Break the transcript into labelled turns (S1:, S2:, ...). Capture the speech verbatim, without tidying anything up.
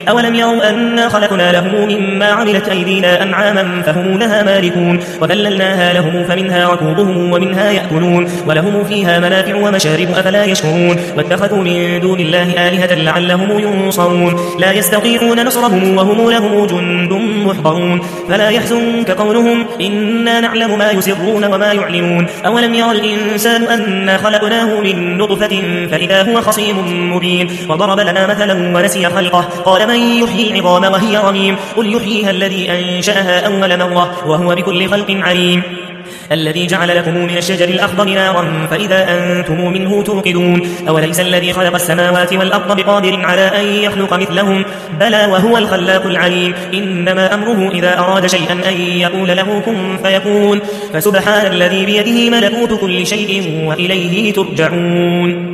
S1: أولم يروا أنا خلقنا لهم مما عملت أيدينا أنعاما فهم لها مالكون وذللناها لهم فمنها ركوبهم ومنها يأكلون ولهم فيها منافع ومشارب أفلا يشكرون واتخذوا من دون الله آلهة لعلهم ينصرون لا يستطيعون نصرهم وهم لهم جند محضرون فلا يحزنك قولهم إنا نعلم ما يسرون وما يعلنون أولم يرى الإنسان أنا خلقناه من نطفة فإذا هو خصيم مبين وضرب لنا مثلا ونسي خلقه قال من يحيي العظام وهي رميم قل يحييها الذي أنشأها أول مرة وهو بكل خلق عليم الذي جعل لكم من الشجر الأخضر نارا فإذا أنتم منه توقدون أوليس الذي خلق السماوات والأرض بقادر على أن يخلق مثلهم بلى وهو الخلاق العليم إنما أمره إذا أراد شيئا أن يقول له كن فيكون فسبحان الذي بيده ملكوت كل شيء وإليه ترجعون